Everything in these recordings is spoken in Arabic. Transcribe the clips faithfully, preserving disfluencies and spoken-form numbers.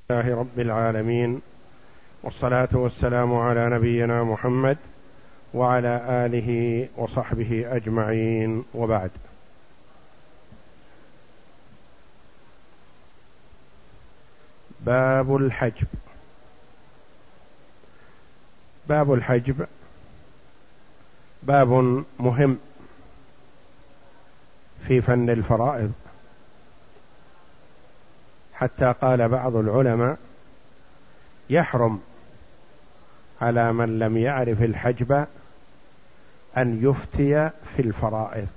لله رب العالمين، والصلاة والسلام على نبينا محمد وعلى آله وصحبه أجمعين، وبعد. باب الحجب. باب الحجب باب مهم في فن الفرائض، حتى قال بعض العلماء: يحرم على من لم يعرف الحجب أن يفتي في الفرائض،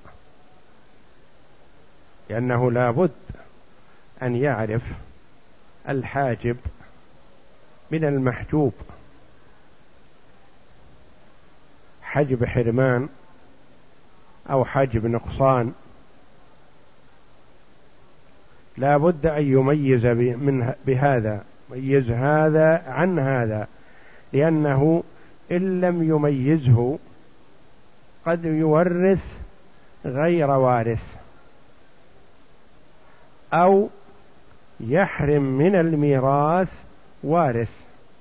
لأنه لا بد أن يعرف الحاجب من المحجوب، حجب حرمان أو حجب نقصان، لا بد أن يميز من بهذا، يميز هذا عن هذا، لأنه إن لم يميزه قد يورث غير وارث، أو يحرم من الميراث وارث.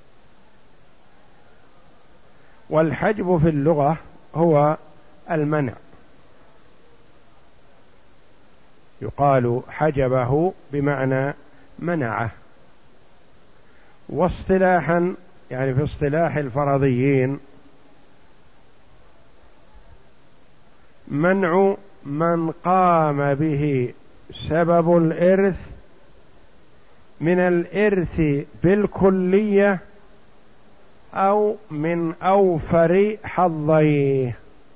والحجب في اللغة هو المنع، يقال حجبه بمعنى منعه. واصطلاحا يعني في اصطلاح الفرضيين: منع من قام به سبب الإرث من الإرث بالكلية أو من أوفر حظيه.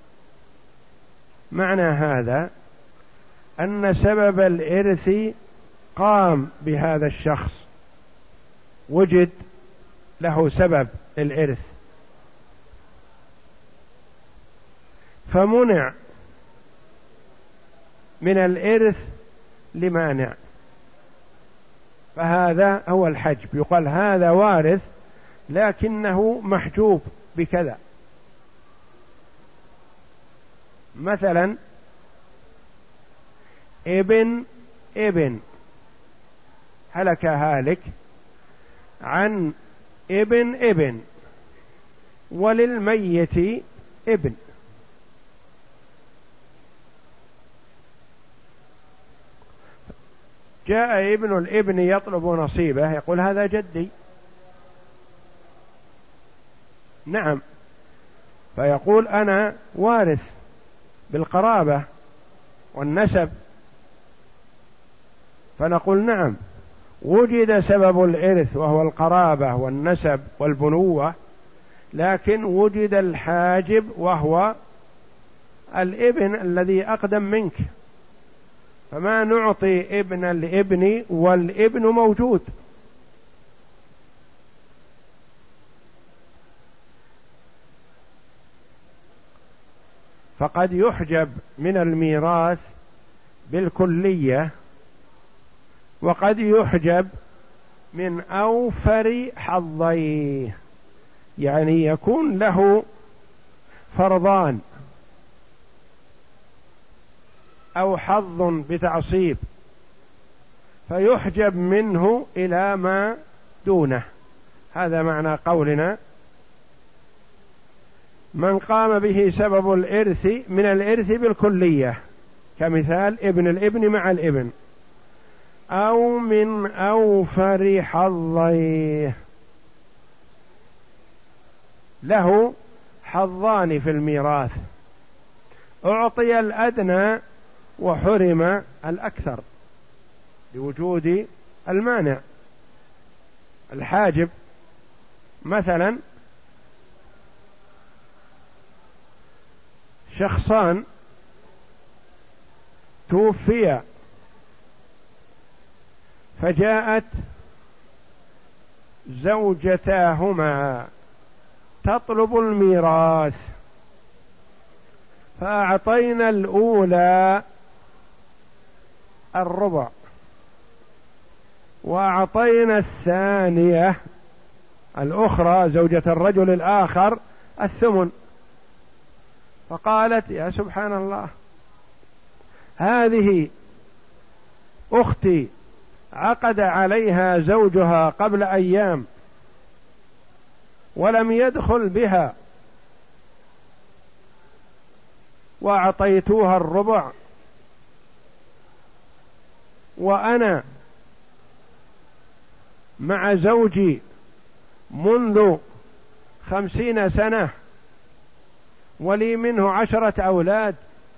معنى هذا أن سبب الإرث قام بهذا الشخص، وجد له سبب الإرث فمنع من الإرث لمانع، فهذا هو الحجب. يقال هذا وارث لكنه محجوب بكذا. مثلا ابن ابن هلك هالك عن ابن ابن، وللميت ابن، جاء ابن الابن يطلب نصيبه، يقول: هذا جدي. نعم، فيقول: أنا وارث بالقرابة والنسب، فنقول: نعم، وجد سبب الإرث وهو القرابة والنسب والبنوة، لكن وجد الحاجب وهو الابن الذي أقدم منك، فما نعطي ابن الابن والابن موجود. فقد يحجب من الميراث بالكلية، وقد يحجب من أوفر حظيه، يعني يكون له فرضان أو حظ بتعصيب، فيحجب منه إلى ما دونه. هذا معنى قولنا: من قام به سبب الإرث من الإرث بالكلية، كمثال ابن الابن مع الابن، أو من أوفر حظيه، له حظان في الميراث، أعطي الأدنى وحرم الأكثر لوجود المانع الحاجب. مثلا شخصان توفيا، فجاءت زوجتاهما تطلب الميراث، فأعطينا الأولى الربع وأعطينا الثانية الأخرى زوجة الرجل الآخر الثمن. فقالت: يا سبحان الله، هذه أختي عقد عليها زوجها قبل أيام ولم يدخل بها وأعطيتوها الربع، وأنا مع زوجي منذ خمسين سنة ولي منه عشرة أولاد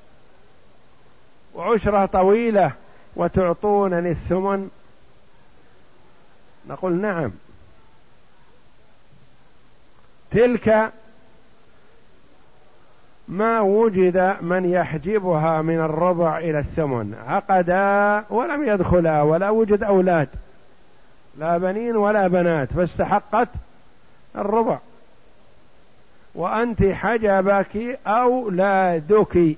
وعشرة طويلة وتعطونني الثمن؟ نقول نعم، تلك ما وجد من يحجبها من الربع إلى الثمن، عقدا ولم يدخلا ولا وجد أولاد، لا بنين ولا بنات، فاستحقت الربع. وأنت حجبك أولادك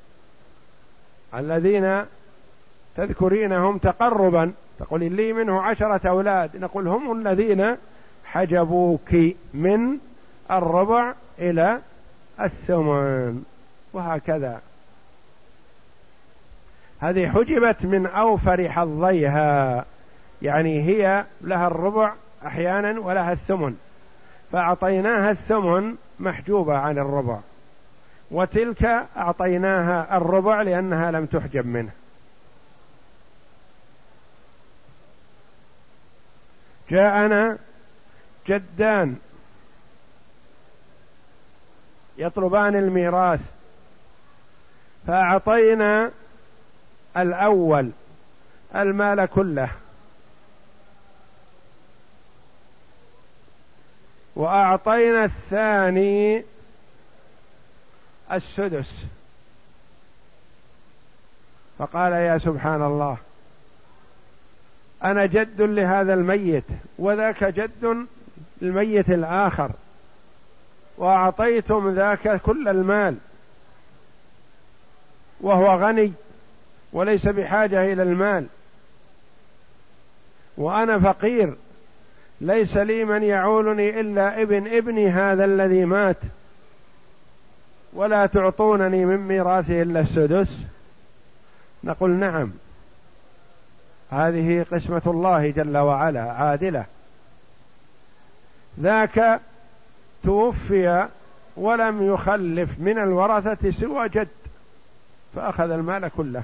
الذين تذكرينهم تقربا، تقول لي منه عشرة أولاد، نقول هم الذين حجبوك من الربع إلى الثمن، وهكذا. هذه حجبت من أوفر حظيها، يعني هي لها الربع أحيانا ولها الثمن، فأعطيناها الثمن محجوبة عن الربع، وتلك أعطيناها الربع لأنها لم تحجب منه. جاءنا جدان يطلبان الميراث، فأعطينا الأول المال كله، وأعطينا الثاني السدس. فقال يا سبحان الله، أنا جد لهذا الميت وذاك جد الميت الآخر، وأعطيتم ذاك كل المال وهو غني وليس بحاجة إلى المال، وأنا فقير ليس لي من يعولني إلا ابن ابني هذا الذي مات، ولا تعطونني من ميراثه إلا السدس؟ نقول نعم، هذه قسمة الله جل وعلا عادلة. ذاك توفي ولم يخلف من الورثة سوى جد، فأخذ المال كله.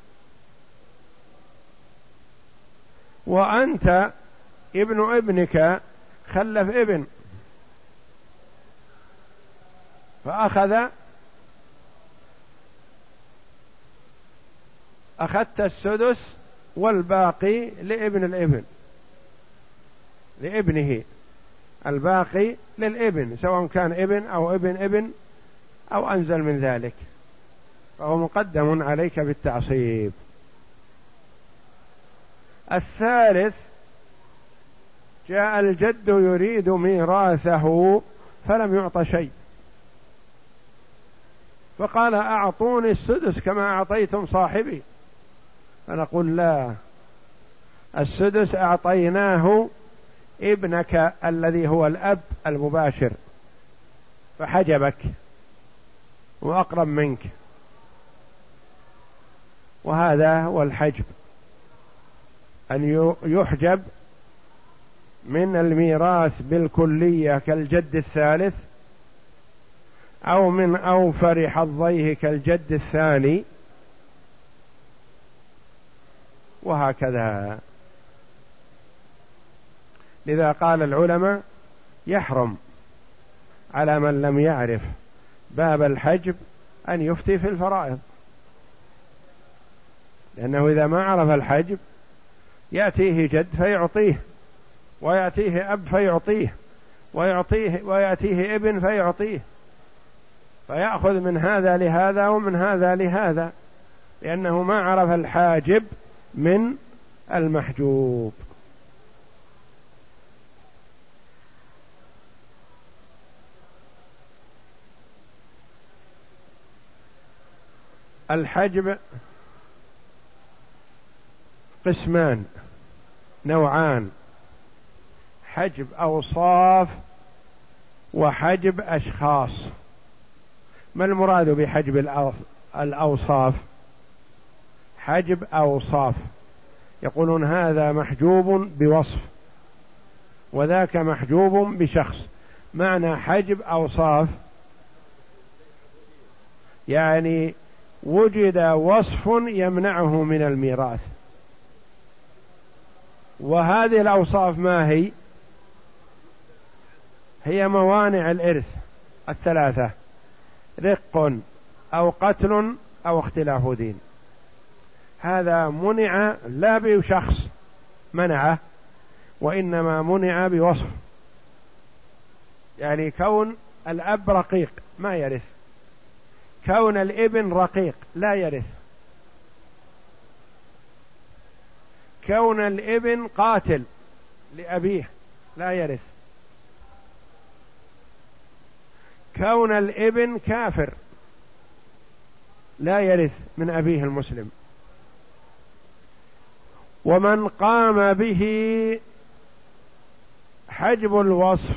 وأنت ابن ابنك خلف ابن فأخذ أخذت السدس والباقي لابن الابن لابنه، الباقي للابن سواء كان ابن أو ابن ابن أو أنزل من ذلك، فهو مقدم عليك بالتعصيب. الثالث جاء الجد يريد ميراثه فلم يعط شيء، فقال أعطوني السدس كما أعطيتم صاحبي، فنقول لا، السدس أعطيناه ابنك الذي هو الأب المباشر فحجبك وأقرب منك، وهذا هو الحجب، أن يحجب من الميراث بالكلية كالجد الثالث، أو من أوفر حظيه كالجد الثاني، وهكذا. لذا قال العلماء يحرم على من لم يعرف باب الحجب أن يفتي في الفرائض، لأنه إذا ما عرف الحجب يأتيه جد فيعطيه، ويأتيه أب فيعطيه، ويعطيه ويأتيه ابن فيعطيه، فيأخذ من هذا لهذا ومن هذا لهذا، لأنه ما عرف الحاجب من المحجوب. الحجب قسمان نوعان، حجب أوصاف وحجب أشخاص. ما المراد بحجب الأوصاف؟ حجب أوصاف يقولون هذا محجوب بوصف وذاك محجوب بشخص. معنى حجب أوصاف يعني وجد وصف يمنعه من الميراث، وهذه الأوصاف ما هي؟ هي موانع الإرث الثلاثة: رق أو قتل أو اختلاف دين. هذا منع لا بشخص منعه، وإنما منع بوصف. يعني كون الأب رقيق ما يرث، كون الابن رقيق لا يرث، كون الابن قاتل لأبيه لا يرث، كون الابن كافر لا يرث من أبيه المسلم. ومن قام به حجب الوصف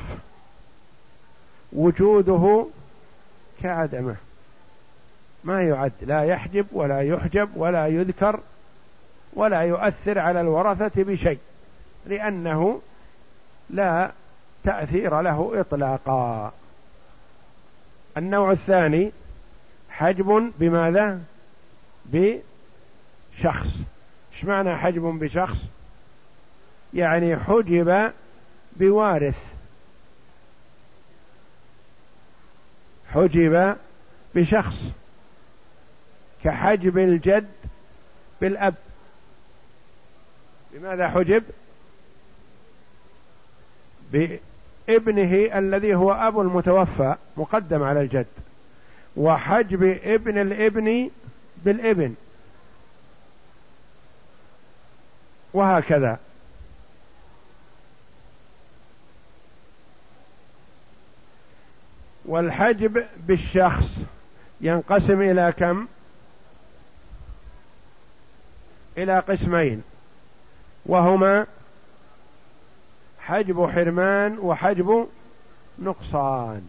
وجوده كعدمه، ما يعد، لا يحجب ولا يحجب ولا يذكر ولا يؤثر على الورثة بشيء، لأنه لا تأثير له إطلاقا. النوع الثاني حجب بماذا؟ بشخص. ايش معنى حجب بشخص؟ يعني حجب بوارث، حجب بشخص، كحجب الجد بالأب. بماذا حجب؟ بابنه الذي هو أب المتوفى مقدم على الجد، وحجب ابن الابن بالابن، وهكذا. والحجب بالشخص ينقسم إلى كم؟ إلى قسمين، وهما حجب حرمان وحجب نقصان.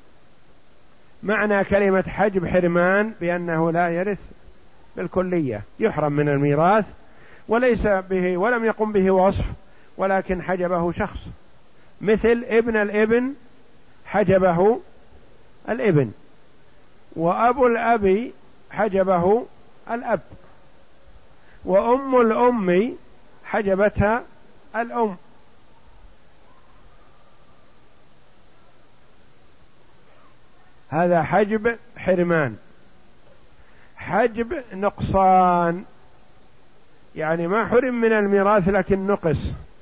معنى كلمة حجب حرمان بأنه لا يرث بالكلية، يحرم من الميراث وليس به ولم يقم به وصف، ولكن حجبه شخص، مثل ابن الابن حجبه الابن، وأبو الأب حجبه الأب، وأم الأم حجبتها الأم. هذا حجب حرمان. حجب نقصان يعني ما حرم من الميراث لكن نقص،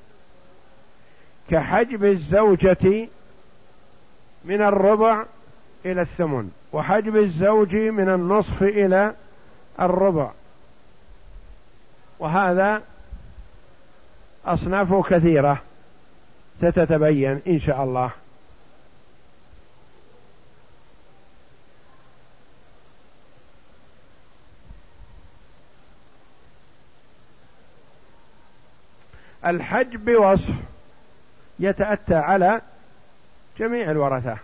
كحجب الزوجة من الربع إلى الثمن، وحجب الزوج من النصف إلى الربع، وهذا أصنافه كثيرة ستتبين إن شاء الله. الحجب بوصف يتأتى على جميع الورثة،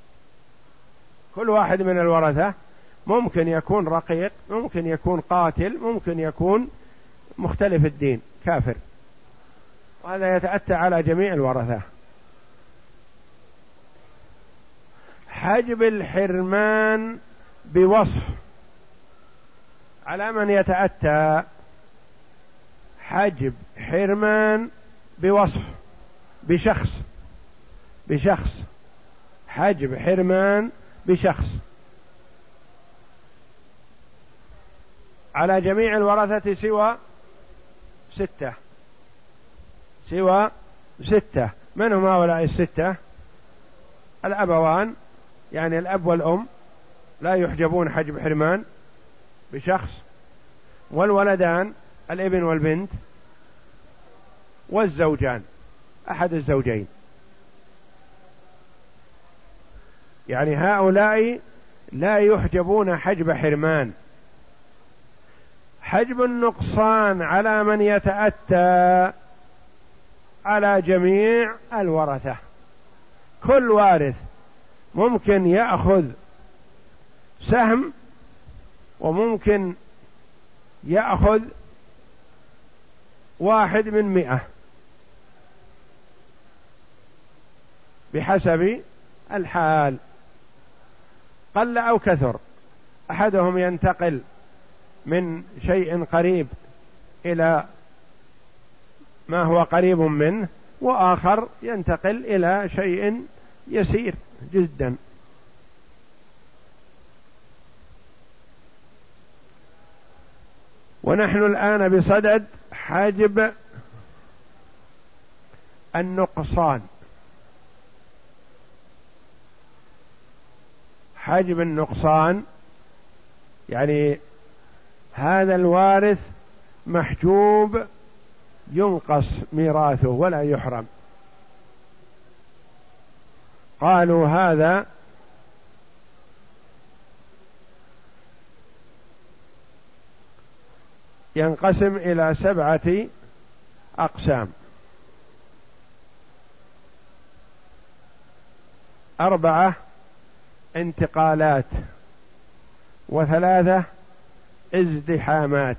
كل واحد من الورثة ممكن يكون رقيق، ممكن يكون قاتل، ممكن يكون مختلف الدين كافر، وهذا يتأتى على جميع الورثة. حجب الحرمان بوصف على من يتأتى؟ حجب حرمان بوصف بشخص، بشخص حجب حرمان بشخص على جميع الورثة سوى ستة، سوى ستة. من هم هؤلاء الستة؟ الأبوان يعني الأب والأم لا يحجبون حجب حرمان بشخص، والولدان الابن والبنت، والزوجان أحد الزوجين. يعني هؤلاء لا يحجبون حجب حرمان. حجب النقصان على من يتأتى على جميع الورثة، كل وارث ممكن يأخذ سهم، وممكن يأخذ واحد من مئة بحسب الحال، قل أو كثر. أحدهم ينتقل من شيء قريب إلى ما هو قريب منه، وآخر ينتقل إلى شيء يسير جدا. ونحن الآن بصدد حجب النقصان. حجب النقصان يعني هذا الوارث محجوب ينقص ميراثه ولا يحرم. قالوا هذا ينقسم إلى سبعة أقسام: أربعة انتقالات، وثلاثة ازدحامات.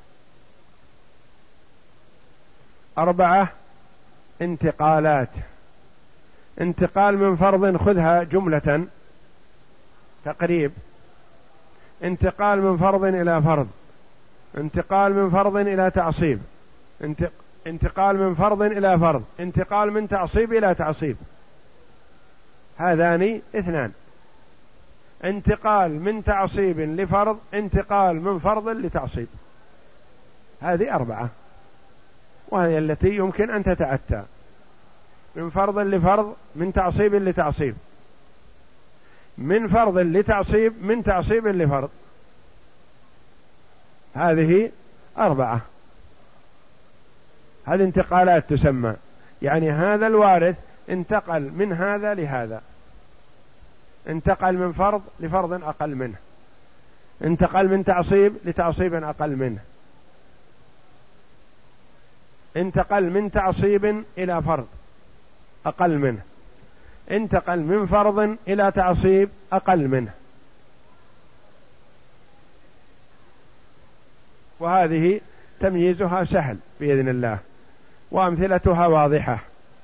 أربعة انتقالات: انتقال من فرض خذها جملة تقريب، انتقال من فرض إلى فرض، انتقال من فرض إلى تعصيب، انتقال من فرض إلى فرض، انتقال من تعصيب إلى تعصيب. هذان اثنان: انتقال من تعصيب لفرض، انتقال من فرض لتعصيب. هذه أربعة، وهي التي يمكن أن تتأتى: من فرض لفرض، من تعصيب لتعصيب، من فرض لتعصيب، من تعصيب لفرض. هذه أربعة. هذه انتقالات تسمى، يعني هذا الوارث انتقل من هذا لهذا، انتقل من فرض لفرض أقل منه، انتقل من تعصيب لتعصيب أقل منه، انتقل من تعصيب إلى فرض أقل منه، انتقل من فرض إلى تعصيب أقل منه. وهذه تمييزها سهل بإذن الله، وأمثلتها واضحة.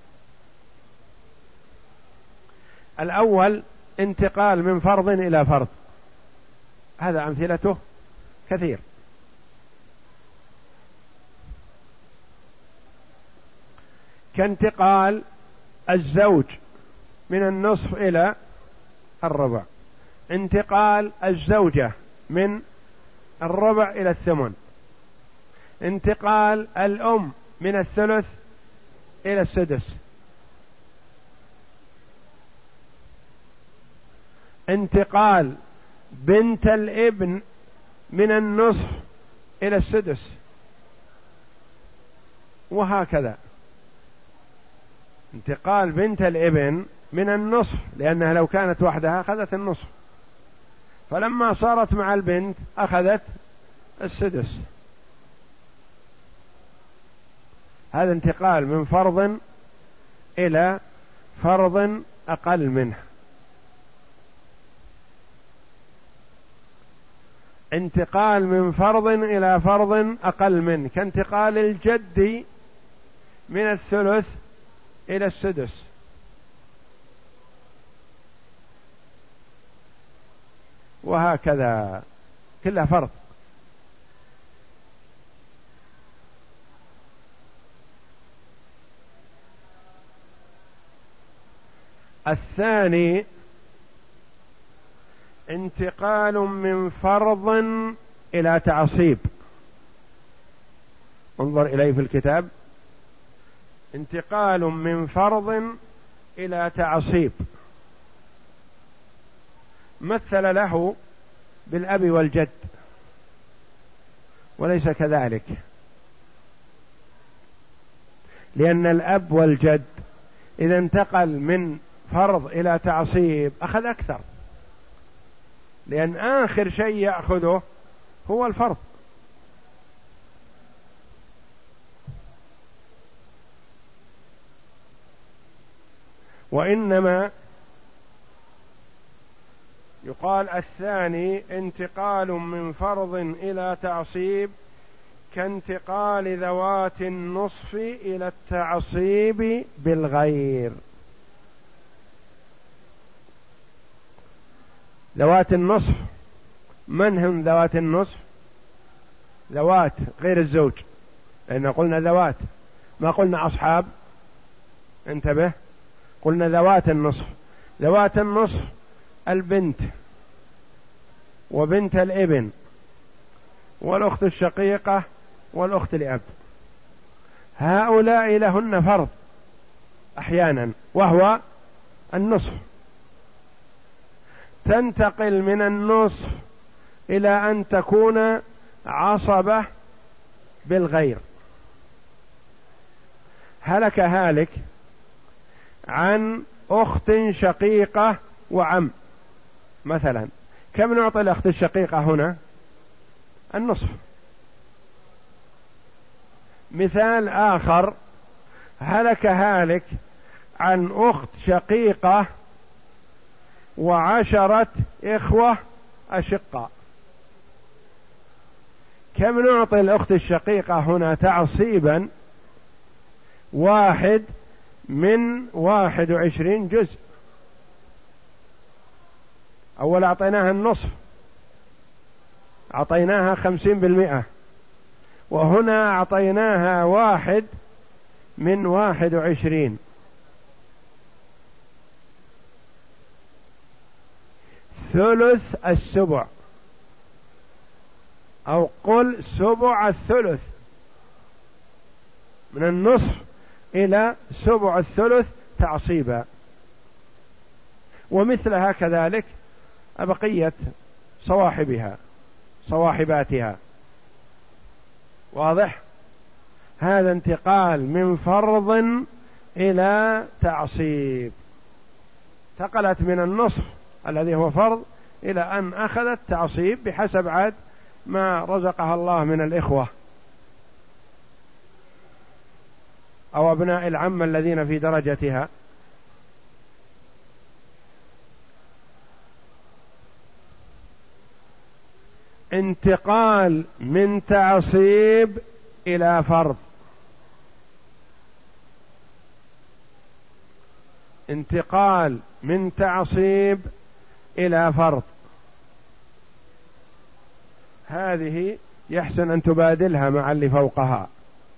الأول انتقال من فرض إلى فرض، هذا أمثلته كثير. كانتقال الزوج من النصف إلى الربع، انتقال الزوجة من الربع إلى الثمن، انتقال الأم من الثلث إلى السدس، انتقال بنت الابن من النصف إلى السدس، وهكذا. انتقال بنت الابن من النصف، لأنها لو كانت وحدها أخذت النصف، فلما صارت مع البنت أخذت السدس. هذا انتقال من فرض إلى فرض أقل منه. انتقال من فرض إلى فرض أقل منه كانتقال الجد من الثلث إلى السدس، وهكذا كلها فرض. الثاني انتقال من فرض إلى تعصيب، انظر إليه في الكتاب: انتقال من فرض إلى تعصيب. مثل له بالأب والجد، وليس كذلك، لأن الأب والجد إذا انتقل من فرض إلى تعصيب أخذ أكثر، لأن آخر شيء يأخذه هو الفرض. وإنما يقال الثاني انتقال من فرض إلى تعصيب كانتقال ذوات النصف إلى التعصيب بالغير. ذوات النصف من هم ذوات النصف؟ ذوات غير الزوج، لأن قلنا ذوات ما قلنا أصحاب، انتبه، قلنا ذوات النصف. ذوات النصف البنت وبنت الابن والأخت الشقيقة والأخت لأب، هؤلاء لهن فرض أحيانا وهو النصف، تنتقل من النصف إلى أن تكون عصبة بالغير. هلك هالك عن أخت شقيقة وعم مثلا، كم نعطي الأخت الشقيقة هنا؟ النصف. مثال آخر، هلك هالك عن أخت شقيقة وعشرة إخوة أشقاء، كم نعطي الأخت الشقيقة هنا تعصيبا؟ واحد من واحد وعشرين جزء. أول أعطيناها النصف، أعطيناها خمسين بالمئة، وهنا أعطيناها واحد من واحد وعشرين، ثلث السبع، أو قل سبع الثلث، من النصف إلى سبع الثلث تعصيبا. ومثلها كذلك بقية صواحبها صواحباتها. واضح؟ هذا انتقال من فرض إلى تعصيب، انتقلت من النصف الذي هو فرض إلى أن أخذت تعصيب بحسب عاد ما رزقها الله من الإخوة أو أبناء العم الذين في درجتها. انتقال من تعصيب إلى فرض، انتقال من تعصيب إلى فرض، هذه يحسن أن تبادلها مع اللي فوقها.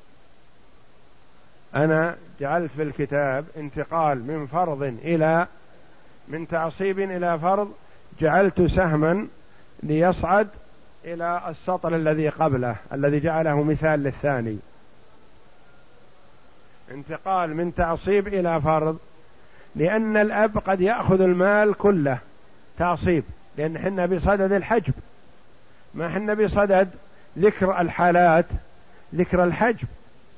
أنا جعلت في الكتاب انتقال من فرض إلى من تعصيب إلى فرض، جعلت سهما ليصعد إلى السطر الذي قبله الذي جعله مثال للثاني. انتقال من تعصيب إلى فرض، لأن الأب قد يأخذ المال كله تعصيب، لأن حنا بصدد الحجب، ما حنا بصدد ذكر الحالات، ذكر الحجب،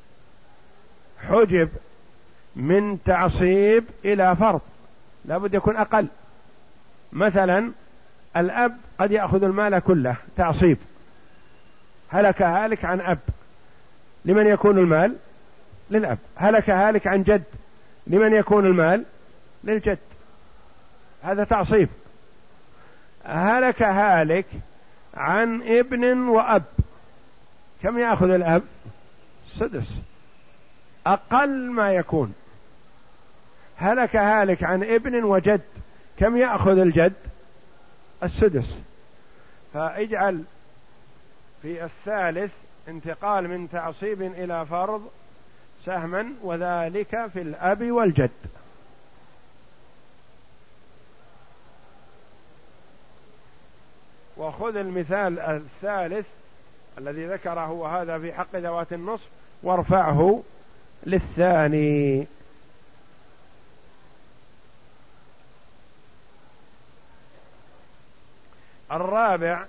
حجب من تعصيب إلى فرض لابد يكون أقل. مثلا الأب قد يأخذ المال كله تعصيب، هلك هالك عن أب، لمن يكون المال؟ للأب. هلك هالك عن جد، لمن يكون المال؟ للجد. هذا تعصيب. هلك هالك عن ابن وأب، كم يأخذ الأب؟ سدس أقل ما يكون. هلك هالك عن ابن وجد، كم يأخذ الجد؟ السدس. فاجعل في الثالث انتقال من تعصيب إلى فرض سهما، وذلك في الأب والجد. وخذ المثال الثالث الذي ذكره وهذا في حق ذوات النصف وارفعه للثاني. الرابع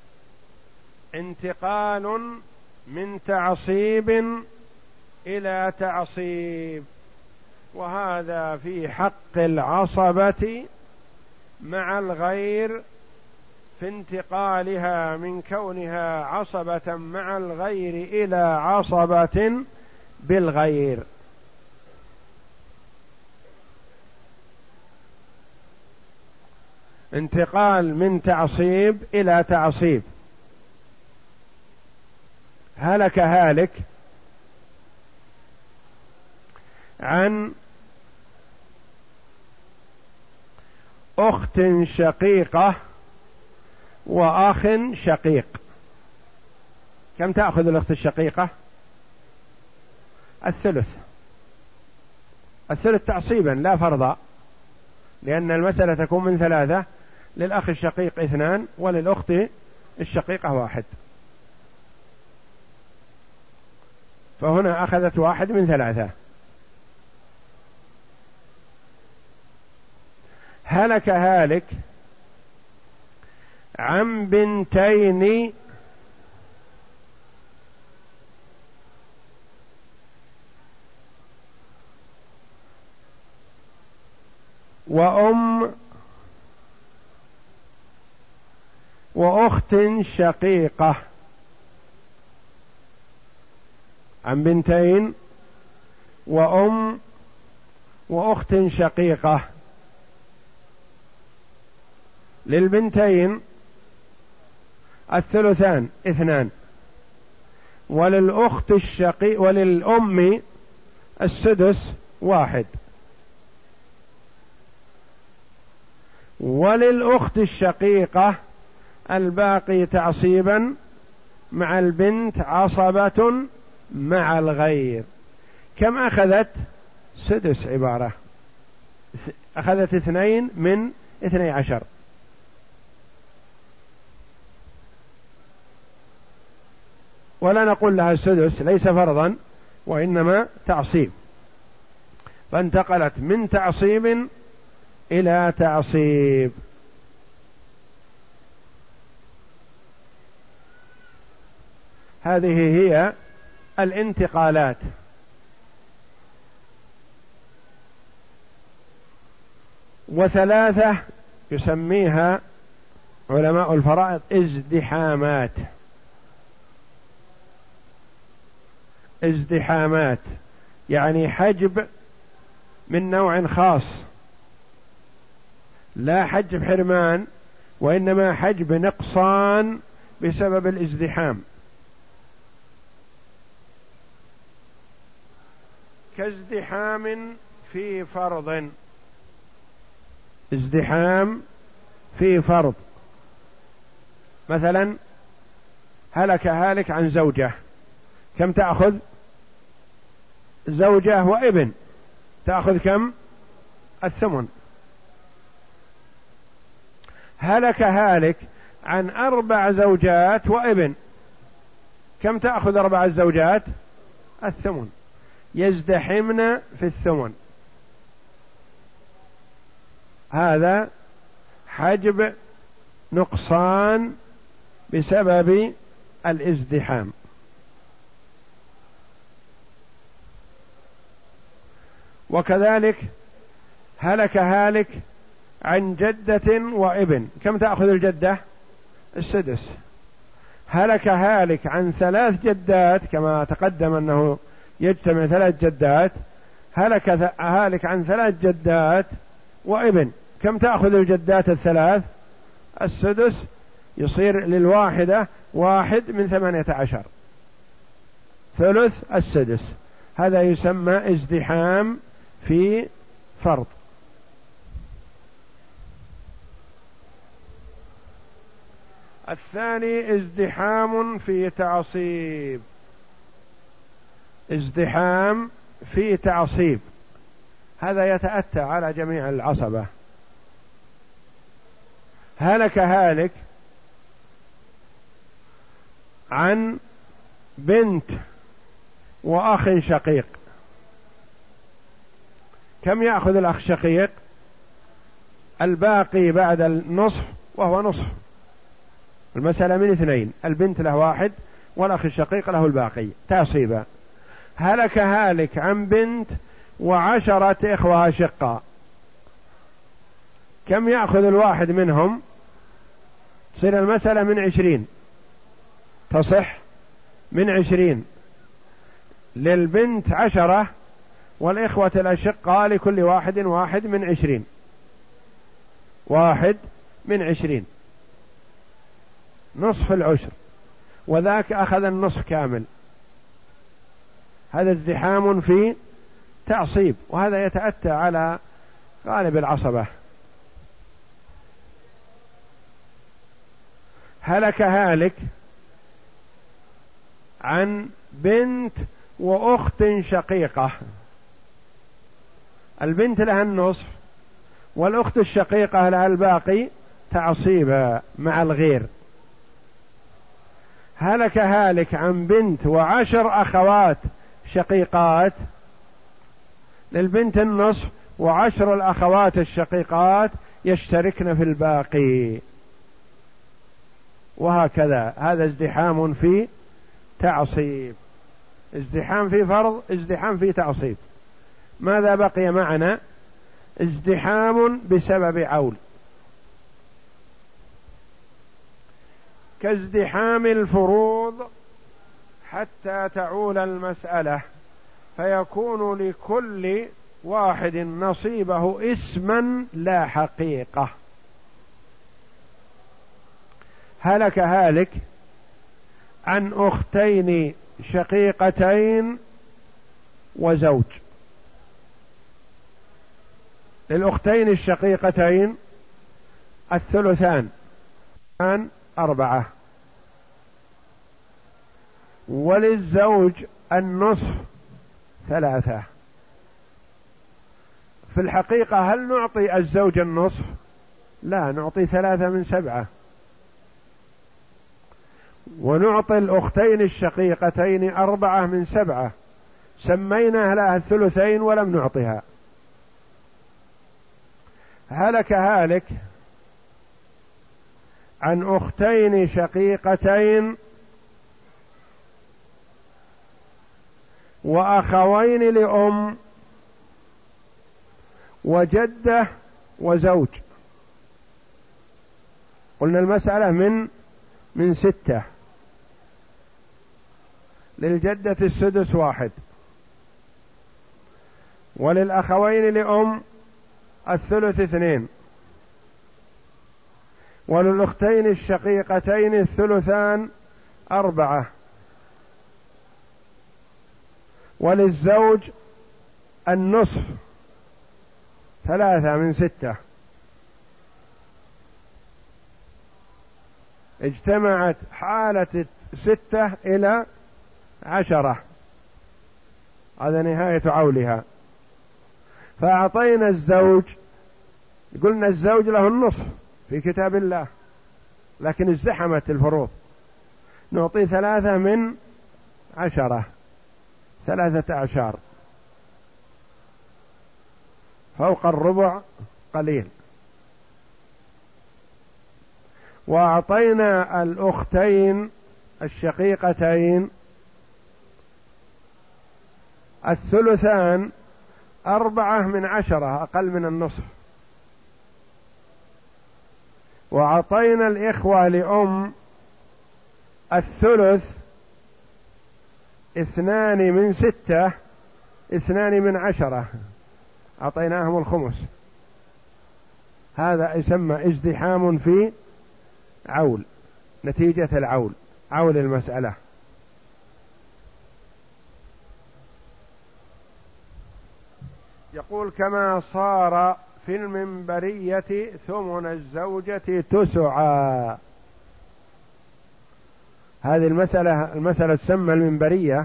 انتقال من تعصيب إلى تعصيب، وهذا في حق العصبة مع الغير، في انتقالها من كونها عصبة مع الغير إلى عصبة بالغير. انتقال من تعصيب إلى تعصيب، هلك هالك عن أخت شقيقة وأخ شقيق، كم تأخذ الأخت الشقيقة؟ الثلث. الثلث تعصيبا لا فرضا، لأن المسألة تكون من ثلاثة، للأخ الشقيق اثنان وللأخت الشقيقة واحد، فهنا أخذت واحد من ثلاثة. هلك هالك عن بنتين وأم وأخت شقيقة، عن بنتين وأم وأخت شقيقة. للبنتين الثلثان اثنان، وللأخت الشقيق وللأم السدس واحد، وللأخت الشقيقة الباقي تعصيبا مع البنت عصبة مع الغير. كم أخذت؟ سدس، عبارة أخذت اثنين من اثني عشر. ولا نقول لها السدس، ليس فرضا وإنما تعصيب، فانتقلت من تعصيب إلى تعصيب. هذه هي الانتقالات. وثلاثة يسميها علماء الفرائض ازدحامات. ازدحامات يعني حجب من نوع خاص، لا حجب حرمان، وإنما حجب نقصان بسبب الازدحام، كازدحام في فرض. ازدحام في فرض، مثلا هلك هالك عن زوجة، كم تأخذ؟ زوجة وابن، تأخذ كم؟ الثمن. هلك هالك عن أربع زوجات وابن، كم تأخذ أربع الزوجات؟ الثمن. يزدحمن في الثمن. هذا حجب نقصان بسبب الازدحام. وكذلك هلك هالك عن جدة وابن، كم تأخذ الجدة؟ السدس. هلك هالك عن ثلاث جدات، كما تقدم أنه يجتمع ثلاث جدات، هلك هالك عن ثلاث جدات وابن، كم تأخذ الجدات الثلاث؟ السدس. يصير للواحدة واحد من ثمانية عشر، ثلث السدس. هذا يسمى ازدحام في فرض. الثاني ازدحام في تعصيب. ازدحام في تعصيب هذا يتأتى على جميع العصبة. هلك هالك عن بنت وأخ شقيق، كم يأخذ الأخ الشقيق؟ الباقي بعد النصف، وهو نصف. المسألة من اثنين، البنت له واحد والأخ الشقيق له الباقي تعصيبا. هلك هالك عن بنت وعشرة إخوة أشقاء، كم يأخذ الواحد منهم؟ تصير المسألة من عشرين، تصح من عشرين. للبنت عشرة والإخوة الأشقاء لكل واحد واحد من عشرين، واحد من عشرين، نصف العشر. وذاك أخذ النصف كامل. هذا ازدحام في تعصيب، وهذا يتأتى على غالب العصبة. هلك هالك عن بنت وأخت شقيقة، البنت لها النصف والأخت الشقيقة لها الباقي تعصيبا مع الغير. هلك هالك عن بنت وعشر أخوات شقيقات، للبنت النصف وعشر الأخوات الشقيقات يشتركن في الباقي، وهكذا. هذا ازدحام في تعصيب، ازدحام في فرض، ازدحام في تعصيب. ماذا بقي معنا؟ ازدحام بسبب عول، كازدحام الفروض حتى تعول المسألة، فيكون لكل واحد نصيبه اسما لا حقيقة. هلك هالك عن أختين شقيقتين وزوج. للأختين الشقيقتين الثلثان عن أربعة، وللزوج النصف ثلاثة. في الحقيقة هل نعطي الزوج النصف؟ لا، نعطي ثلاثة من سبعة، ونعطي الأختين الشقيقتين أربعة من سبعة، سمينا لها الثلثين ولم نعطها. هلك هالك عن أختين شقيقتين وأخوين لأم وجدة وزوج. قلنا المسألة من من ستة، للجدة السدس واحد، وللأخوين لأم الثلث اثنين، وللأختين الشقيقتين الثلثان أربعة، وللزوج النصف ثلاثة من ستة. اجتمعت حالة ستة إلى عشرة، هذا نهاية عولها. فأعطينا الزوج، قلنا الزوج له النصف في كتاب الله، لكن ازدحمت الفروض، نعطي ثلاثة من عشرة، ثلاثة أعشار، فوق الربع قليل. وأعطينا الأختين الشقيقتين الثلثان أربعة من عشرة، أقل من النصف. وأعطينا الإخوة لأم الثلث اثنان من ستة، اثنان من عشرة، أعطيناهم الخمس. هذا يسمى ازدحام في عول، نتيجة العول، عول المسألة. يقول كما صار في المنبرية ثمن الزوجة تسعى. هذه المسألة المسألة تسمى المنبرية.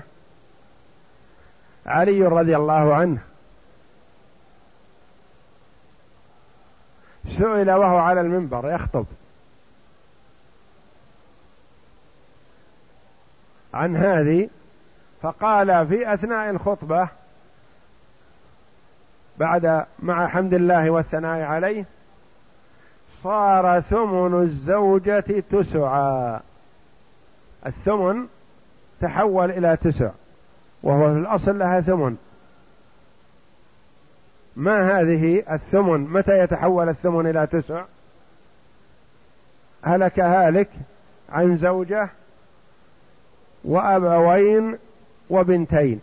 علي رضي الله عنه سئل وهو على المنبر يخطب عن هذه، فقال في أثناء الخطبة بعد مع حمد الله والثناء عليه: صار ثمن الزوجة تسعى. الثمن تحول إلى تسع، وهو في الأصل لها ثمن. ما هذه الثمن؟ متى يتحول الثمن إلى تسع؟ هلك هالك عن زوجة وأبوين وبنتين،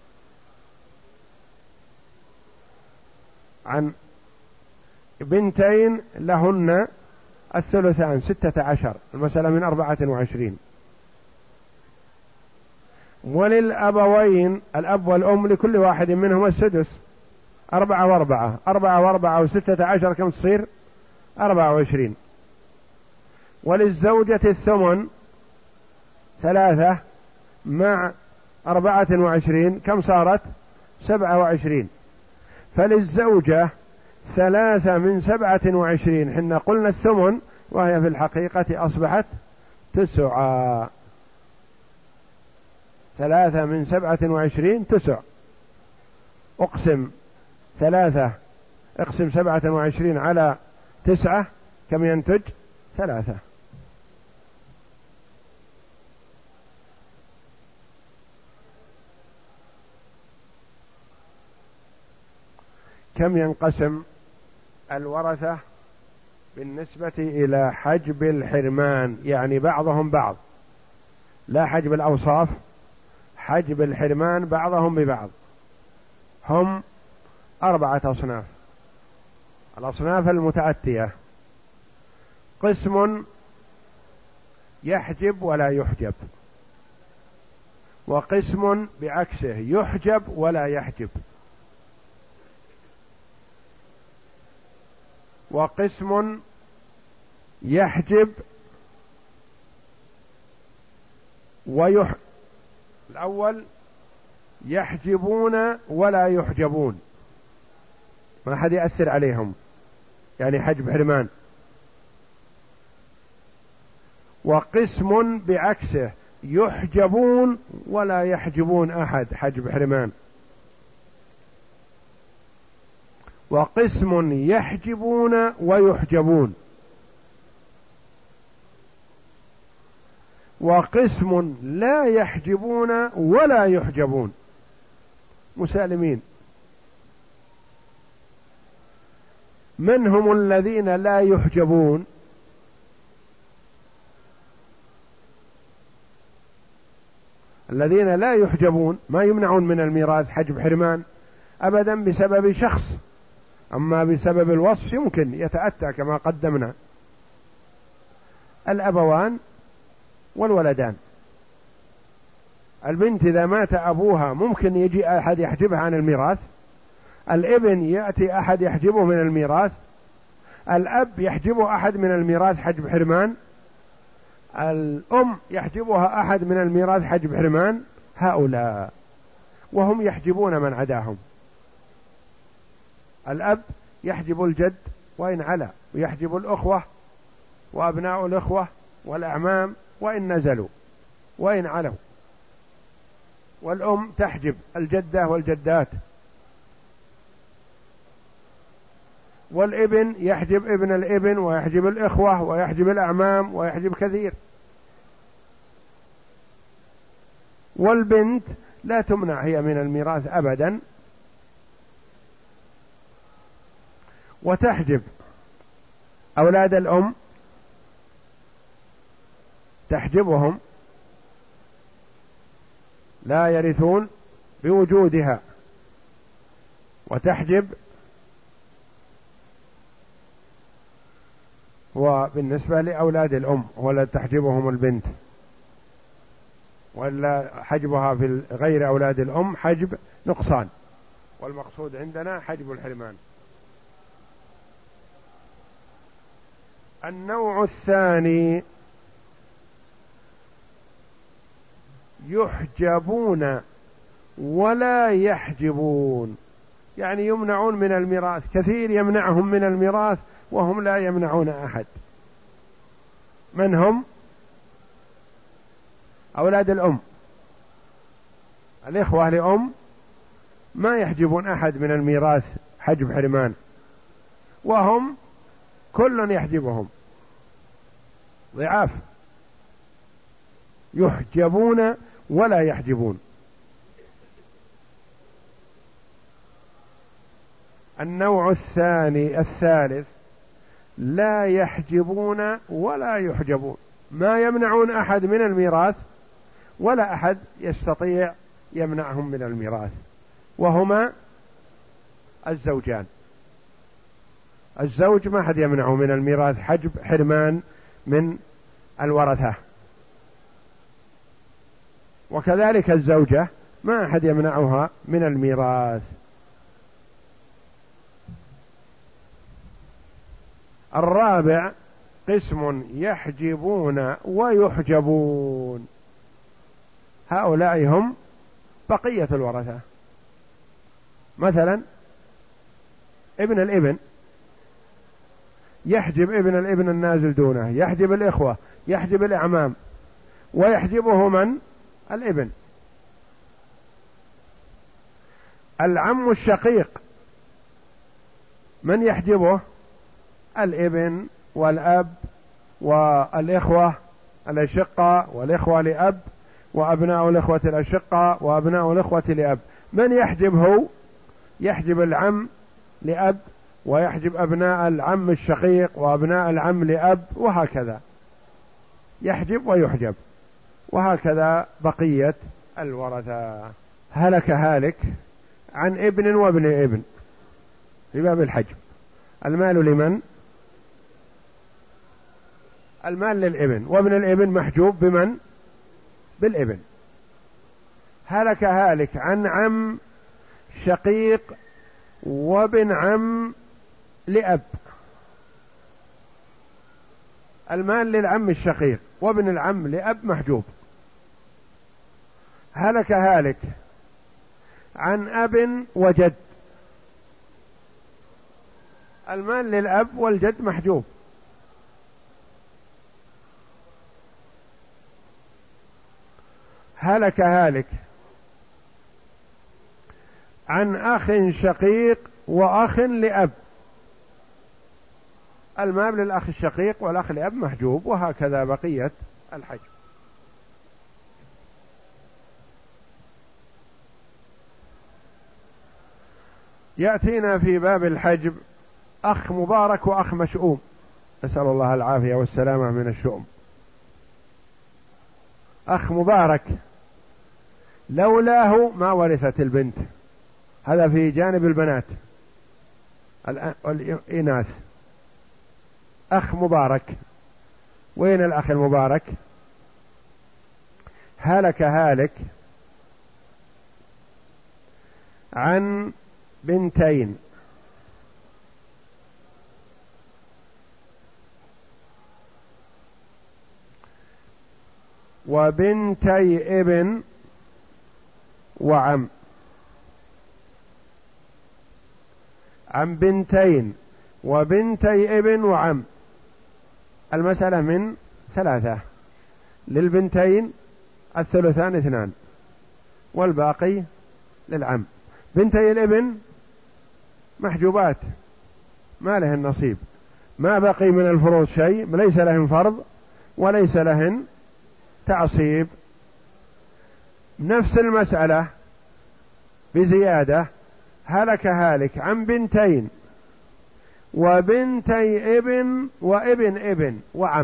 عن بنتين لهن الثلثان ستة عشر، المسألة من أربعة وعشرين. وللأبوين الأب والأم لكل واحد منهم السدس، أربعة وأربعة، أربعة وأربعة وستة عشر كم تصير؟ أربعة وعشرين. وللزوجة الثمن ثلاثة مع أربعة وعشرين كم صارت؟ سبعة وعشرين. فللزوجة ثلاثة من سبعة وعشرين، حنا قلنا الثمن وهي في الحقيقة أصبحت تسعة. ثلاثة من سبعة وعشرين تسع. اقسم ثلاثة، اقسم سبعة وعشرين على تسعة كم ينتج؟ ثلاثة. كم ينقسم الورثة بالنسبة إلى حجب الحرمان؟ يعني بعضهم بعض، لا حجب الأوصاف، حجب الحرمان بعضهم ببعض. هم أربعة أصناف. الأصناف المتأتية: قسم يحجب ولا يحجب، وقسم بعكسه يحجب ولا يحجب، وقسم يحجب ويح الأول يحجبون ولا يحجبون، ما حد يأثر عليهم، يعني حجب حرمان. وقسم بعكسه يحجبون ولا يحجبون أحد، حجب حرمان. وقسم يحجبون ويحجبون. وقسم لا يحجبون ولا يحجبون، مسالمين. من هم الذين لا يحجبون؟ الذين لا يحجبون ما يمنعون من الميراث حجب حرمان أبدا بسبب شخص، أما بسبب الوصف يمكن يتأتى كما قدمنا: الأبوان والولدان. البنت إذا مات أبوها ممكن يجي أحد يحجبها عن الميراث، الابن يأتي أحد يحجبه من الميراث، الأب يحجبه أحد من الميراث حجب حرمان، الأم يحجبها أحد من الميراث حجب حرمان. هؤلاء وهم يحجبون من عداهم. الأب يحجب الجد وإن علا، ويحجب الأخوة وأبناء الأخوة والأعمام وإن نزلوا وإن علوا. والأم تحجب الجدة والجدات. والابن يحجب ابن الابن ويحجب الإخوة ويحجب الأعمام ويحجب كثير. والبنت لا تمنع هي من الميراث أبدا، وتحجب أولاد الأم، تحجبهم لا يرثون بوجودها، وتحجب وبالنسبة لأولاد الأم ولا تحجبهم البنت، ولا حجبها في غير أولاد الأم حجب نقصان، والمقصود عندنا حجب الحرمان. النوع الثاني يحجبون ولا يحجبون، يعني يمنعون من الميراث، كثير يمنعهم من الميراث وهم لا يمنعون أحد. من هم؟ أولاد الأم، الإخوة لأم ما يحجبون أحد من الميراث حجب حرمان، وهم كل يحجبهم ضعاف، يحجبون ولا يحجبون. النوع الثاني الثالث لا يحجبون ولا يحجبون، ما يمنعون أحد من الميراث ولا أحد يستطيع يمنعهم من الميراث، وهما الزوجان. الزوج ما حد يمنعه من الميراث حجب حرمان من الورثة، وكذلك الزوجة ما أحد يمنعها من الميراث. الرابع قسم يحجبون ويحجبون، هؤلاء هم بقية الورثة. مثلا ابن الابن يحجب ابن الابن النازل دونه، يحجب الإخوة، يحجب الأعمام، ويحجبه من؟ الابن. العم الشقيق من يحجبه؟ الابن والأب والإخوة الأشقة والإخوة لأب وأبناء الإخوة الأشقة وأبناء الإخوة لأب. من يحجبه؟ يحجب العم لأب، ويحجب أبناء العم الشقيق وأبناء العم لأب، وهكذا يحجب ويحجب، وهكذا بقية الورثة. هلك هالك عن ابن وابن ابن في باب الحجب. المال لمن؟ المال للابن، وابن الابن محجوب بمن؟ بالابن. هلك هالك عن عم شقيق وابن عم لأب، المال للعم الشقيق وابن العم لأب محجوب. هلك هالك عن أب وجد، المال للأب والجد محجوب. هلك هالك عن أخ شقيق وأخ لأب، المال للأخ الشقيق والأخ لأب محجوب، وهكذا بقية الحجب. يأتينا في باب الحجب أخ مبارك وأخ مشؤوم، نسأل الله العافية والسلامة من الشؤم. أخ مبارك لولاه ما ورثت البنت، هذا في جانب البنات والإناث. أخ مبارك، وين الأخ المبارك؟ هلك هالك عن بنتين وبنتي ابن وعم، عن بنتين وبنتي ابن وعم. المسألة من ثلاثة، للبنتين الثلثان اثنان والباقي للعم. بنتي الابن محجوبات ما لهن نصيب، ما بقي من الفروض شيء، ليس لهن فرض وليس لهن تعصيب. نفس المسألة بزيادة، هلك هالك عن بنتين وبنتي ابن وابن ابن وعم.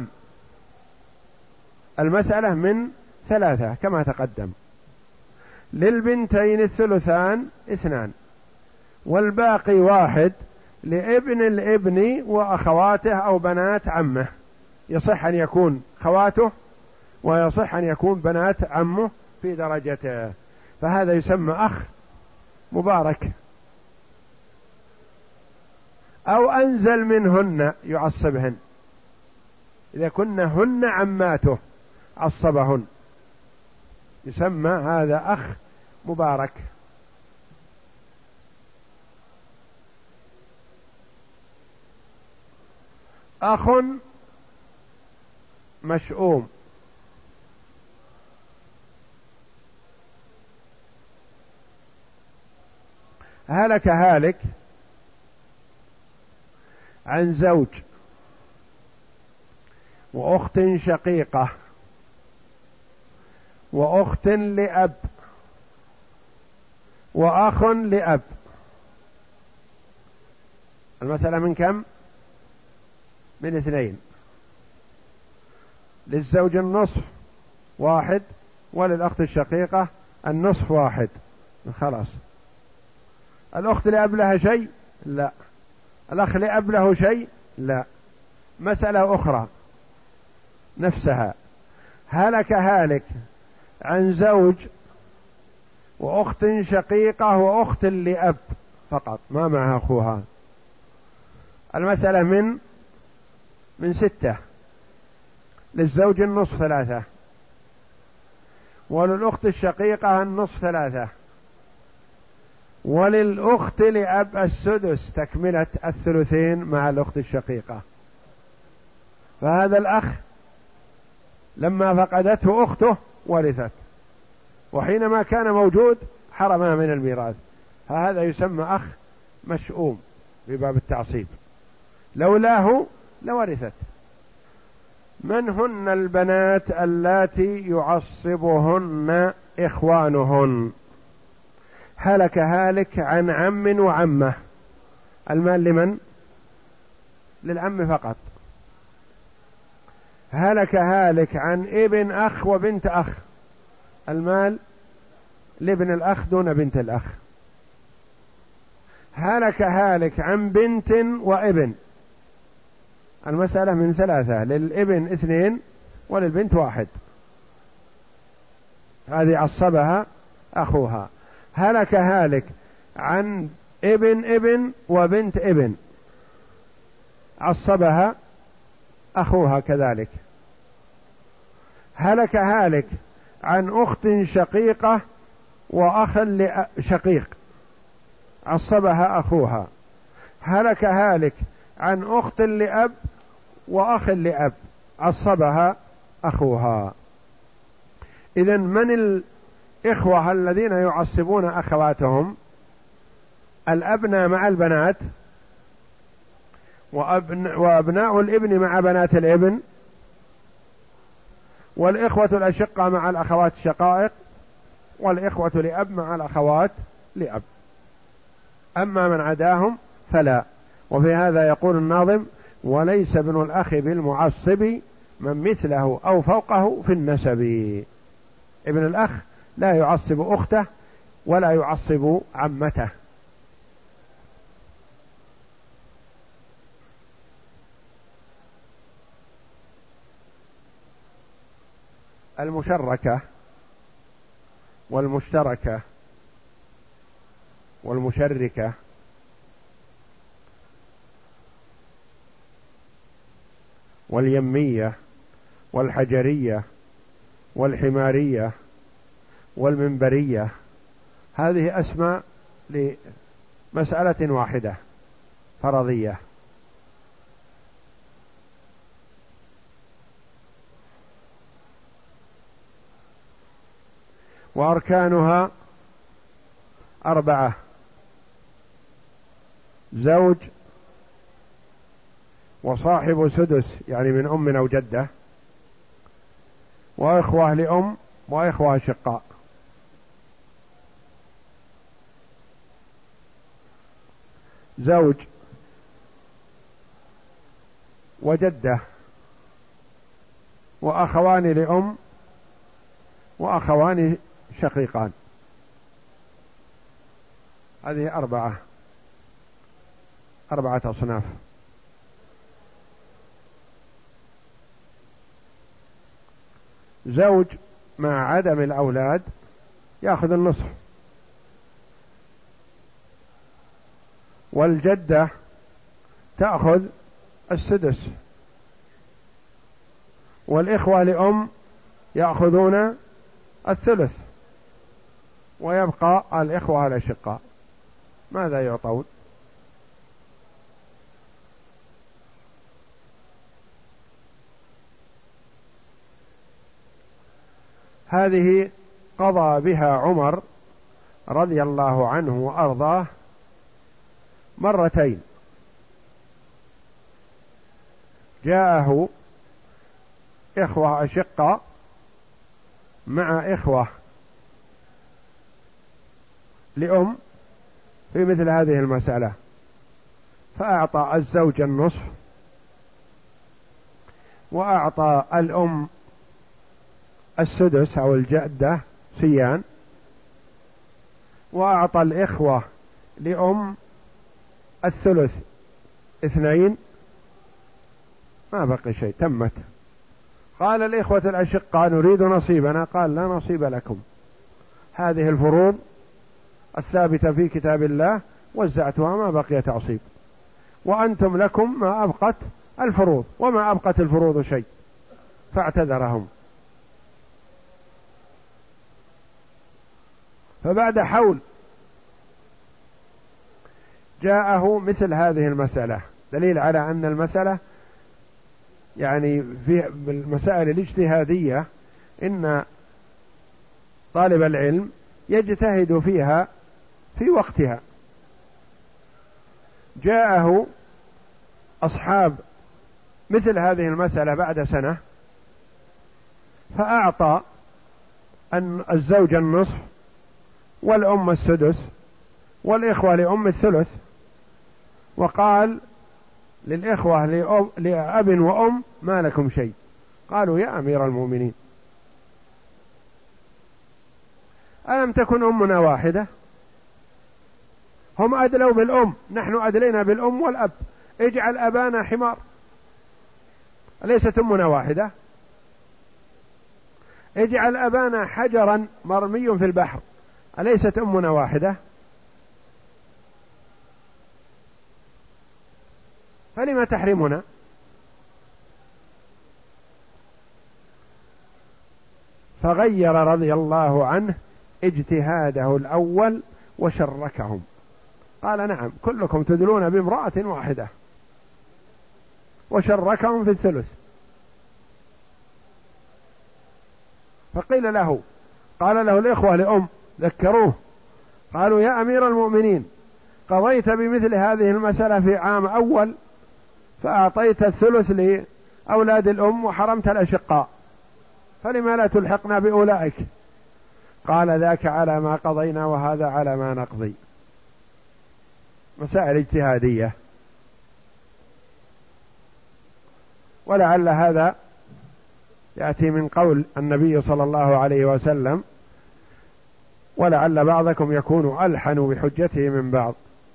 المسألة من ثلاثة كما تقدم، للبنتين الثلثان اثنان والباقي واحد لابن الابن وأخواته أو بنات عمه، يصح أن يكون خواته ويصح أن يكون بنات عمه في درجته، فهذا يسمى أخ مبارك. أو أنزل منهن يعصبهن، إذا كن هن عماته عصبهن، يسمى هذا أخ مبارك. أخ مشؤوم، هلك هالك عن زوج وأخت شقيقة وأخت لأب وأخ لأب. المسألة من كم؟ من اثنين. للزوج النصف واحد، وللأخت الشقيقة النصف واحد، خلاص. الأخت لأب لها شيء؟ لا. الأخ لأب له شيء؟ لا. مسألة أخرى نفسها، هلك هالك عن زوج وأخت شقيقة وأخت لأب فقط، ما معها أخوها. المسألة من من ستة، للزوج النصف ثلاثة، وللأخت الشقيقة النصف ثلاثة، وللأخت لأب السدس تكملة الثلثين مع الأخت الشقيقة. فهذا الأخ لما فقدته أخته ورثت، وحينما كان موجود حرمها من الميراث، فهذا يسمى أخ مشؤوم بباب التعصيب، لولاه لورثت. من هن البنات اللاتي يعصبهن إخوانهن؟ هلك هالك عن عم وعمة، المال لمن؟ للعم فقط. هلك هالك عن ابن أخ وبنت أخ، المال لابن الأخ دون بنت الأخ. هلك هالك عن بنت وابن، المسألة من ثلاثة، للابن اثنين وللبنت واحد، هذه عصبها أخوها. هلك هالك عن ابن ابن وبنت ابن، عصبها أخوها كذلك. هلك هالك عن أخت شقيقة وأخ شقيق، عصبها أخوها. هلك هالك عن أخت لأب وأخ لأب، عصبها أخوها. إذن من الإخوة الذين يعصبون أخواتهم؟ الأبناء مع البنات، وأبن وأبناء الابن مع بنات الابن، والإخوة الأشقة مع الأخوات الشقائق، والإخوة لأب مع الأخوات لأب. أما من عداهم فلا. وفي هذا يقول الناظم: وليس ابن الأخ بالمعصب من مثله أو فوقه في النسب. ابن الأخ لا يعصب أخته ولا يعصب عمته. المشركة والمشتركة والمشركة واليمية والحجرية والحمارية والمنبرية، هذه أسماء لمسألة واحدة فرضية. وأركانها أربعة: زوج، وصاحب سدس يعني من أم أو جدة، وإخوة لأم، وإخوة شقاء. زوج وجدة وأخوان لأم وأخوان شقيقان، هذه أربعة أربعة أصناف. زوج مع عدم الأولاد يأخذ النصف، والجدة تأخذ السدس، والإخوة لأم يأخذون الثلث، ويبقى الإخوة الأشقاء ماذا يعطون؟ هذه قضى بها عمر رضي الله عنه وأرضاه مرتين. جاءه إخوة أشقاء مع إخوة لأم في مثل هذه المسألة، فأعطى الزوج النصف، وأعطى الأم السدس أو الجدة سيان، وأعطى الإخوة لأم الثلث اثنين، ما بقي شيء، تمت قال الإخوة الأشقاء نريد نصيبنا، قال لا نصيب لكم، هذه الفروض الثابتة في كتاب الله وزعتها ما بقي تعصيب، وأنتم لكم ما أبقت الفروض، وما أبقت الفروض شيء. فاعتذرهم. فبعد حول جاءه مثل هذه المسألة، دليل على أن المسألة يعني في المسائل الاجتهادية إن طالب العلم يجتهد فيها في وقتها. جاءه أصحاب مثل هذه المسألة بعد سنة، فأعطى أن الزوج النصف والأم السدس والإخوة لأم الثلث، وقال للإخوة لأب وأم ما لكم شيء. قالوا يا أمير المؤمنين ألم تكن أمنا واحدة؟ هم أدلوا بالأم، نحن أدلينا بالأم والأب، اجعل أبانا حمار، أليست أمنا واحدة؟ اجعل أبانا حجرا مرمي في البحر، أليست أمنا واحدة؟ فلما تحرمنا؟ فغير رضي الله عنه اجتهاده الأول وشركهم، قال نعم كلكم تدلون بامرأة واحدة، وشركهم في الثلث. فقيل له، قال له الإخوة لأم ذكروه، قالوا يا أمير المؤمنين قضيت بمثل هذه المسألة في عام أول فأعطيت الثلث لأولاد الأم وحرمت الأشقاء، فلما لا تلحقنا بأولئك؟ قال ذاك على ما قضينا وهذا على ما نقضي. مسائل اجتهادية، ولعل هذا يأتي من قول النبي صلى الله عليه وسلم: ولعل بعضكم يكون ألحن بحجته من بعض.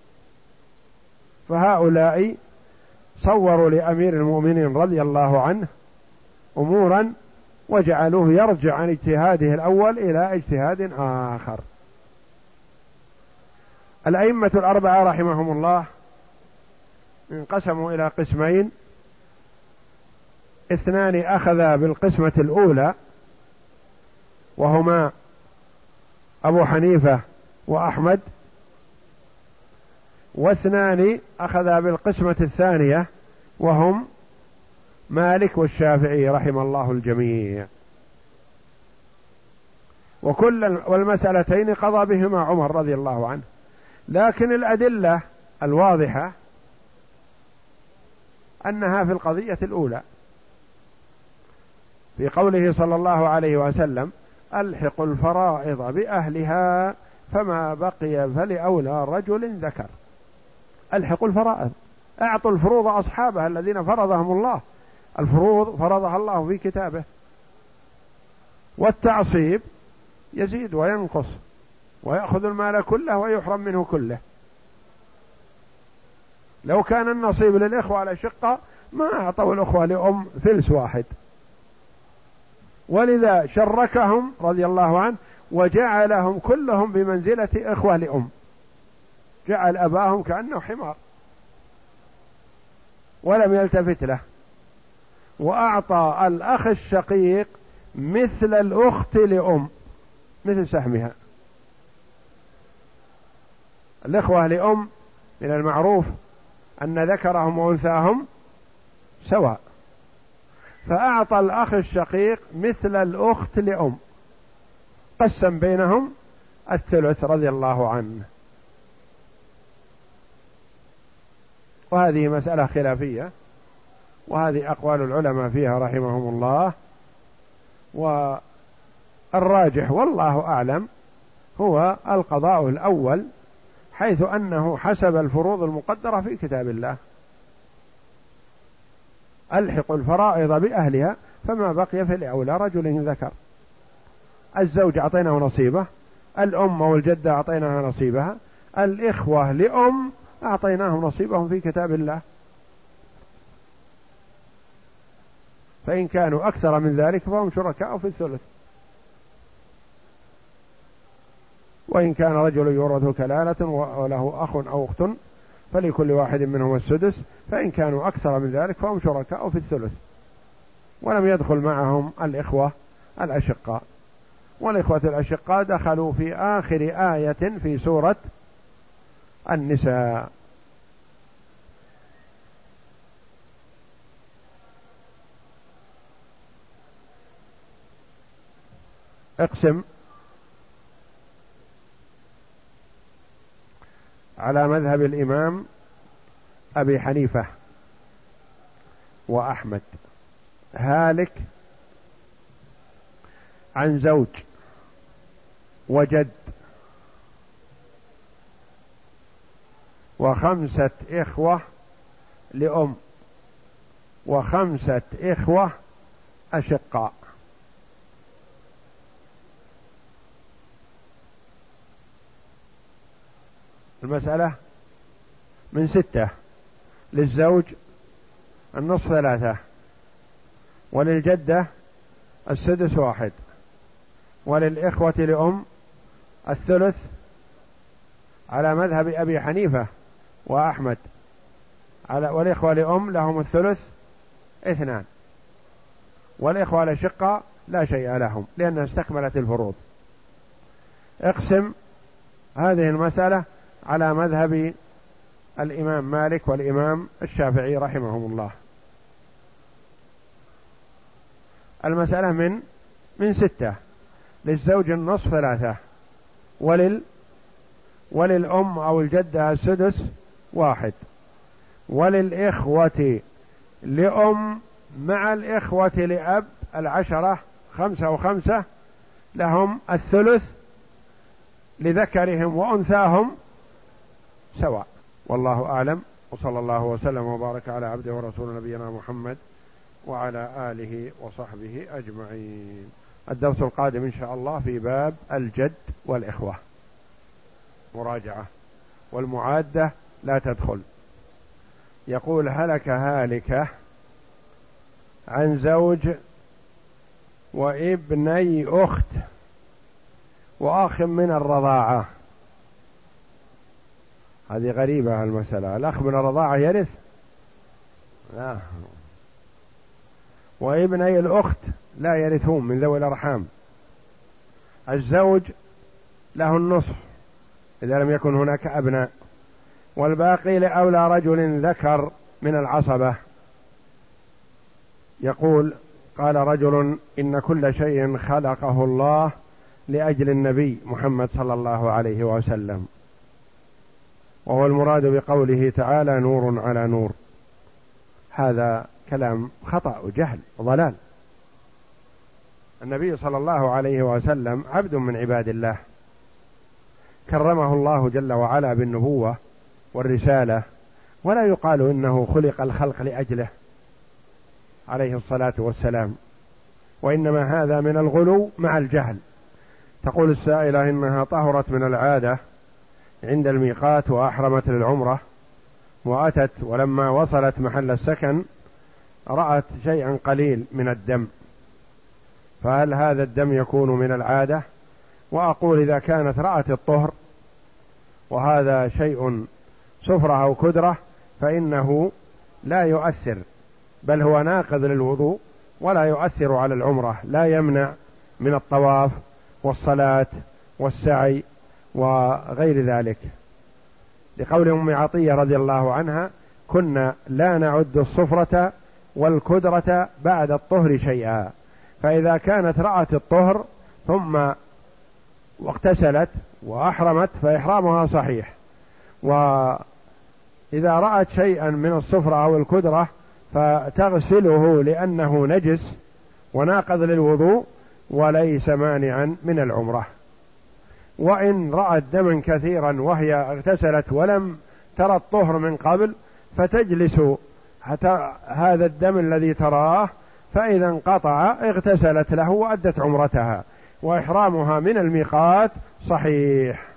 فهؤلاء صوروا لأمير المؤمنين رضي الله عنه أمورا وجعلوه يرجع عن اجتهاده الأول إلى اجتهاد آخر. الأئمة الأربعة رحمهم الله انقسموا إلى قسمين: اثنان أخذا بالقسمة الأولى وهما أبو حنيفة وأحمد، واثنان أخذا بالقسمة الثانية وهم مالك والشافعي رحم الله الجميع. وكل والمسألتين قضى بهما عمر رضي الله عنه. لكن الأدلة الواضحة أنها في القضية الأولى، في قوله صلى الله عليه وسلم: ألحقوا الفرائض بأهلها فما بقي فلأولى رجل ذكر. ألحقوا الفرائض، أعطوا الفروض أصحابها الذين فرضهم الله، الفروض فرضها الله في كتابه. والتعصيب يزيد وينقص ويأخذ المال كله ويحرم منه كله. لو كان النصيب للإخوة على شقة ما أعطوا الأخوة لأم فلس واحد، ولذا شركهم رضي الله عنه وجعلهم كلهم بمنزلة إخوة لأم، جعل أباهم كأنه حمار ولم يلتفت له. وأعطى الأخ الشقيق مثل الأخت لأم، مثل سهمها. الإخوة لأم من المعروف أن ذكرهم وأنثاهم سواء، فأعطى الأخ الشقيق مثل الأخت لأم، قسم بينهم الثلث رضي الله عنه. وهذه مسألة خلافية، وهذه أقوال العلماء فيها رحمهم الله. والراجح والله أعلم هو القضاء الأول، حيث أنه حسب الفروض المقدرة في كتاب الله: ألحقوا الفرائض بأهلها فما بقي فلأولى رجل ذكر. الزوج أعطيناه نصيبه، الأم والجدة أعطيناها نصيبها، الإخوة لأم أعطيناهم نصيبهم في كتاب الله. فإن كانوا أكثر من ذلك فهم شركاء في الثلث. وإن كان رجل يورث كلالة وله أخ أو أخت فلكل واحد منهم السدس، فإن كانوا أكثر من ذلك فهم شركاء في الثلث. ولم يدخل معهم الإخوة الأشقاء، والإخوة الأشقاء دخلوا في آخر آية في سورة النساء. اقسم على مذهب الإمام أبي حنيفة وأحمد. هالك عن زوج وجد وخمسة إخوة لأم وخمسة إخوة أشقاء. المسألة من ستة: للزوج النصف ثلاثة، وللجدة السدس واحد، وللإخوة لأم الثلث على مذهب أبي حنيفة وأحمد، على والإخوة لأم لهم الثلث اثنان، والإخوة الأشقاء لا شيء لهم لأنها استكملت الفروض. اقسم هذه المسألة على مذهب الإمام مالك والإمام الشافعي رحمهم الله. المسألة من من ستة: للزوج النصف ثلاثة، ولل وللأم أو الجدة السدس واحد، وللإخوة لأم مع الإخوة لأب العشرة خمسة وخمسة لهم الثلث لذكرهم وأنثاهم سواء. والله أعلم، وصلى الله وسلم وبارك على عبده ورسول نبينا محمد وعلى آله وصحبه أجمعين. الدرس القادم إن شاء الله في باب الجد والإخوة مراجعة، والمعادة لا تدخل. يقول: هلك هالكة عن زوج وابني أخت وأخ من الرضاعة. هذه غريبة المسألة، الأخ من الرضاعة يرث؟ لا. وابني الأخت لا يرثون من ذوي الأرحام. الزوج له النصف إذا لم يكن هناك أبناء، والباقي لأولى رجل ذكر من العصبة. يقول: قال رجل: إن كل شيء خلقه الله لأجل النبي محمد صلى الله عليه وسلم، وهو المراد بقوله تعالى: نور على نور. هذا كلام خطأ وجهل وضلال. النبي صلى الله عليه وسلم عبد من عباد الله، كرمه الله جل وعلا بالنبوة والرسالة، ولا يقال إنه خلق الخلق لأجله عليه الصلاة والسلام، وإنما هذا من الغلو مع الجهل. تقول السائلة إنها طهرت من العادة عند الميقات وأحرمت للعمرة وأتت، ولما وصلت محل السكن رأت شيئا قليل من الدم، فهل هذا الدم يكون من العادة؟ وأقول: إذا كانت رأت الطهر وهذا شيء صفرة أو كدرة فإنه لا يؤثر، بل هو ناقض للوضوء ولا يؤثر على العمرة، لا يمنع من الطواف والصلاة والسعي وغير ذلك، لقول أم عطية رضي الله عنها: كنا لا نعد الصفرة والكدرة بعد الطهر شيئا. فإذا كانت رأت الطهر ثم واغتسلت وأحرمت فإحرامها صحيح، وإذا رأت شيئا من الصفرة أو الكدرة فتغسله لأنه نجس وناقض للوضوء وليس مانعا من العمرة. وإن رأت دما كثيرا وهي اغتسلت ولم ترى الطهر من قبل فتجلس حتى هذا الدم الذي تراه، فإذا انقطع اغتسلت له وأدت عمرتها، وإحرامها من الميقات صحيح.